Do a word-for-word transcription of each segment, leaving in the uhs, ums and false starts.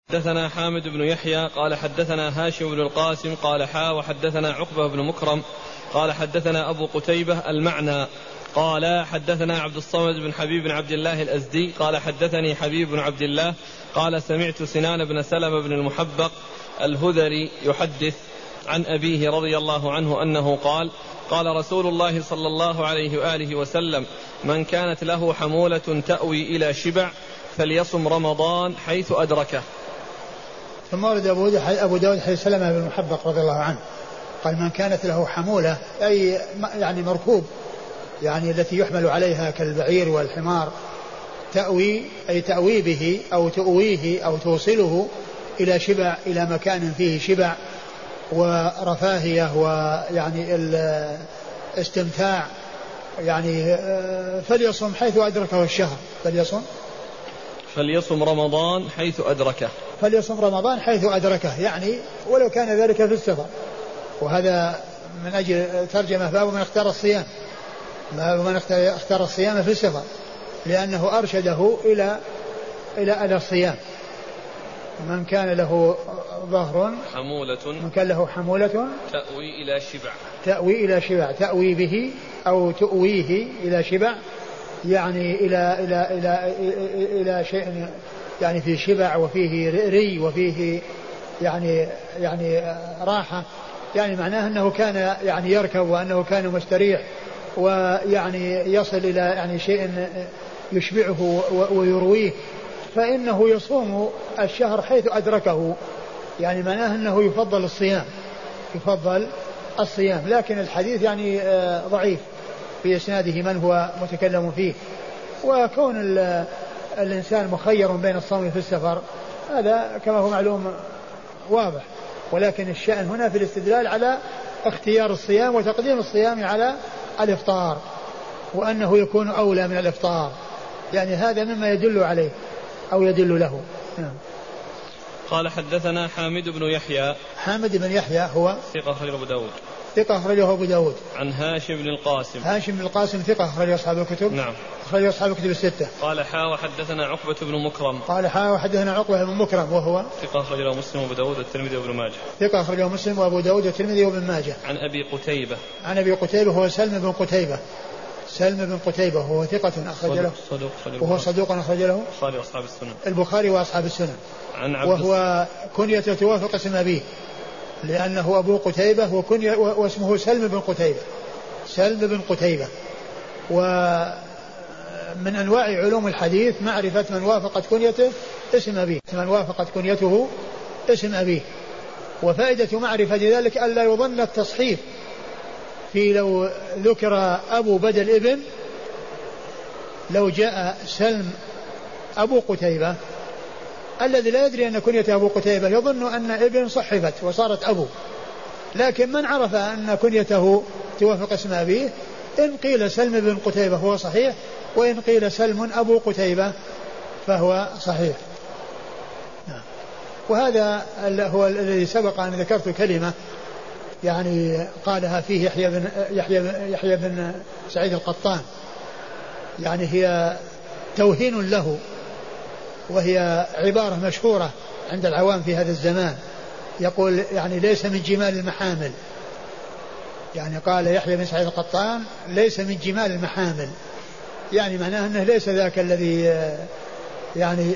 حدثنا حامد بن يحيى قال حدثنا هاشم بن القاسم قال حا وحدثنا عقبة بن مكرم قال حدثنا أبو قتيبة المعنى قال حدثنا عبد الصمد بن حبيب بن عبد الله الأزدي قال حدثني حبيب بن عبد الله قال سمعت سنان بن سلمة بن المحبق الهذري يحدث عن أبيه رضي الله عنه أنه قال قال رسول الله صلى الله عليه وآله وسلم من كانت له حمولة تأوي إلى شبع فليصم رمضان حيث أدركه. ثم ورد أبو داود حديث سلمة بن المحبق رضي الله عنه قال من كانت له حمولة أي يعني مركوب يعني التي يحمل عليها كالبعير والحمار تأوي أي تأوي به أو تؤويه أو توصله إلى شبع إلى مكان فيه شبع ورفاهية ويعني الاستمتاع يعني فليصم حيث أدركه الشهر فليصم فليصم رمضان حيث أدركه فليصم رمضان حيث أدركه يعني ولو كان ذلك في السفر. وهذا من أجل ترجمة باب من اختار الصيام باب من اختار الصيام في السفر لأنه أرشده إلى إلى إلى الصيام. من كان له ظهر حمولة من كان له حمولة تأوي إلى شبع تأوي إلى شبع تأوي به أو تؤويه إلى شبع يعني إلى إلى إلى إلى, إلى شيء يعني فيه شبع وفيه ري وفيه يعني يعني راحة يعني معناه أنه كان يعني يركب وأنه كان مستريح ويعني يصل إلى يعني شيء يشبعه ويرويه فإنه يصوم الشهر حيث أدركه يعني معناه أنه يفضل الصيام يفضل الصيام. لكن الحديث يعني ضعيف في إسناده من هو متكلم فيه. وكون الإنسان مخير بين الصوم في السفر هذا كما هو معلوم واضح ولكن الشأن هنا في الاستدلال على اختيار الصيام وتقديم الصيام على الإفطار وأنه يكون أولى من الإفطار يعني هذا مما يدل عليه أو يدل له. قال حدثنا حامد بن يحيى حامد بن يحيى هو ثقة أخرجه أبو داود ثقة أخرجه أبو داود عن هاشم بن القاسم هاشم بن القاسم ثقة أخرجه أصحاب الكتب نعم أخرجه أصحاب الكتب الستة. قال حا وحدثنا عقبة بن مكرم قال حا وحدثنا عقبة بن مكرم وهو ثقة أخرجه مسلم وأبو داود والترمذي وابن ماجه ثقة أخرجه مسلم وأبو داود والترمذي وابن ماجه. عن أبي قتيبة عن أبي قتيبة هو سلم بن قتيبة سلم بن قتيبة وهو ثقة أخرج له صدوق وهو صدوق أخرج له البخاري وأصحاب السنن البخاري وأصحاب السنن. عن عبد وهو كنية توافق اسم أبيه لأنه أبو قتيبة وكنية واسمه سلم بن قتيبة سلم بن قتيبة. ومن أنواع علوم الحديث معرفة من وافقت كنيته اسم أبيه من وافقت كنيته اسم أبيه. وفائدة معرفة ذلك ألا يظن التصحيف في لو ذكر أبو بدل ابن لو جاء سلم أبو قتيبة الذي لا يدري أن كنيته أبو قتيبة يظن أن ابن صحفت وصارت أبو لكن من عرف أن كنيته توافق اسم أبيه إن قيل سلم بن قتيبة هو صحيح وإن قيل سلم أبو قتيبة فهو صحيح. وهذا هو الذي سبق أن ذكرت كلمة يعني قالها فيه يحيى بن, يحيى يحيى بن سعيد القطان يعني هي توهين له وهي عبارة مشهورة عند العوام في هذا الزمان يقول يعني ليس من جمال المحامل يعني قال يحيى بن سعيد القطان ليس من جمال المحامل يعني معناه أنه ليس ذاك الذي يعني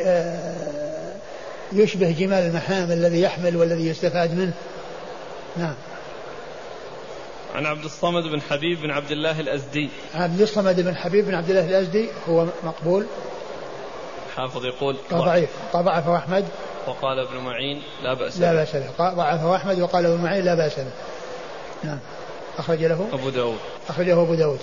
يشبه جمال المحامل الذي يحمل والذي يستفاد منه. نعم. عن عبد الصمد بن حبيب بن عبد الله الأزدي عبد الصمد بن حبيب بن عبد الله الأزدي هو مقبول حافظ يقول ضعيف ضعفه أحمد وقال ابن معين لا بأس لا بأس له ضعفه أحمد وقال ابن معين لا بأس له. نعم. أخرج له أبو داود أخرجه أبو داود.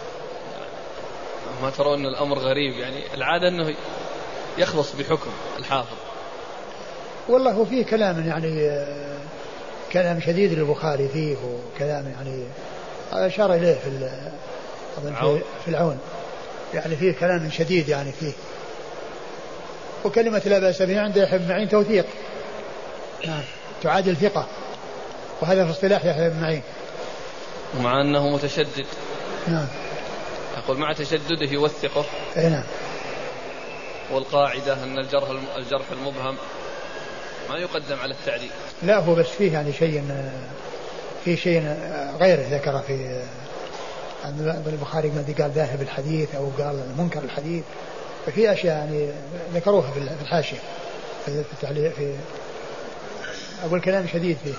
ما ترون أن الأمر غريب يعني العادة أنه يخلص بحكم الحافظ والله فيه كلام يعني كلام شديد للبخاري فيه وكلام يعني أشار إليه في العون. في العون يعني فيه كلام شديد يعني فيه وكلمة لا بأس به عند يحيى بن معين توثيق نعم تعادل ثقة وهذا في اصطلاح يحيى بن معين ومع أنه متشدد نعم أقول مع تشدده يوثقه أي نعم. والقاعدة أن الجرح الجرح المبهم ما يقدم على التعديل. لا هو بس فيه يعني شيء في شيء غيره ذكر في البخاري الذي قال ذاهب الحديث أو قال منكر الحديث، ففي أشياء يعني ذكروها في الحاشية في التعليق في أقول كلام شديد فيه.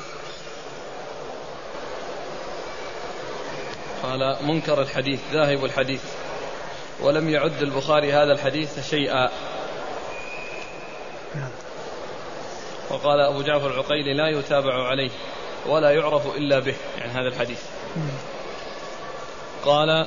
قال منكر الحديث ذاهب الحديث، ولم يعد البخاري هذا الحديث شيئا. وقال أبو جعفر العقيلي لا يتابع عليه ولا يعرف إلا به، يعني هذا الحديث. قال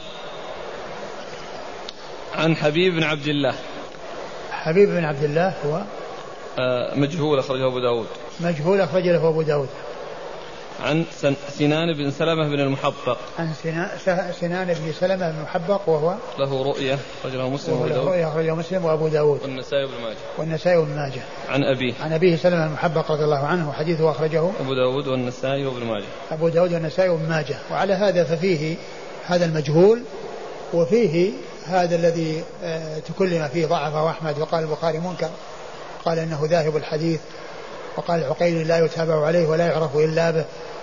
عن حبيب بن عبد الله. حبيب بن عبد الله هو مجهول أخرجه أبو داود. مجهول أخرج له أبو داود. عن سنان بن سلمة بن المحبق. عن سنان بن سلمة بن المحبق وهو له رؤية أخرجه مسلم وأبو داود. رؤية أخرجه مسلم وأبو داود والنسائي بن ماجه. والنسائي بن ماجه. عن أبيه. عن أبيه سلمة المحبق رضي الله عنه وحديثه أخرجه أبو داود والنسائي وابن ماجه. أبو داود والنسائي وابن ماجه. وعلى هذا ففيه هذا المجهول، وفيه هذا الذي تكلم فيه ضعفه أحمد وقال البخاري منكر، قال إنه ذاهب الحديث، وقال العقيلي لا يتابع عليه ولا يعرف إلا به،